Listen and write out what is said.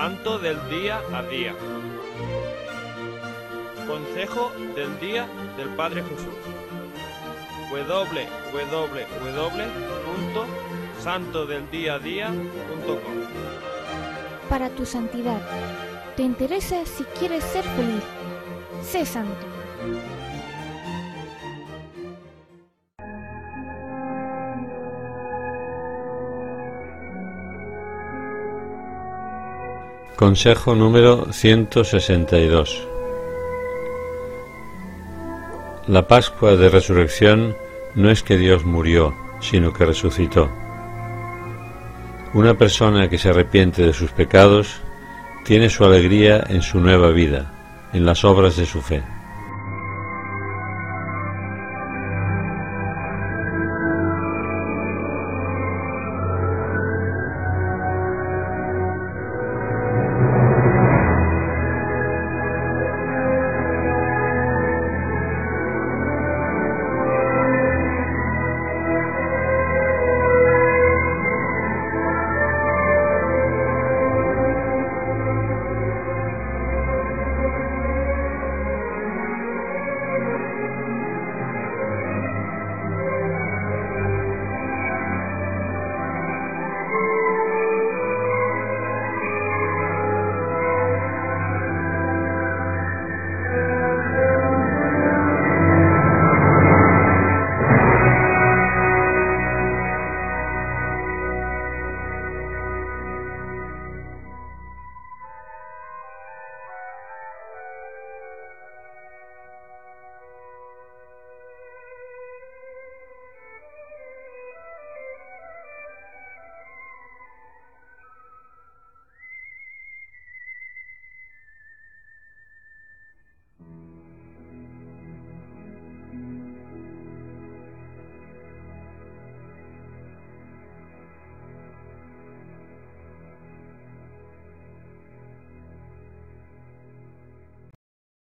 Santo del día a día. Consejo del día del Padre Jesús. www.santodeldiaadía.com. Para tu santidad. ¿Te interesa si quieres ser feliz? Sé santo. Consejo número 162. La Pascua de Resurrección no es que Dios murió, sino que resucitó. Una persona que se arrepiente de sus pecados tiene su alegría en su nueva vida, en las obras de su fe.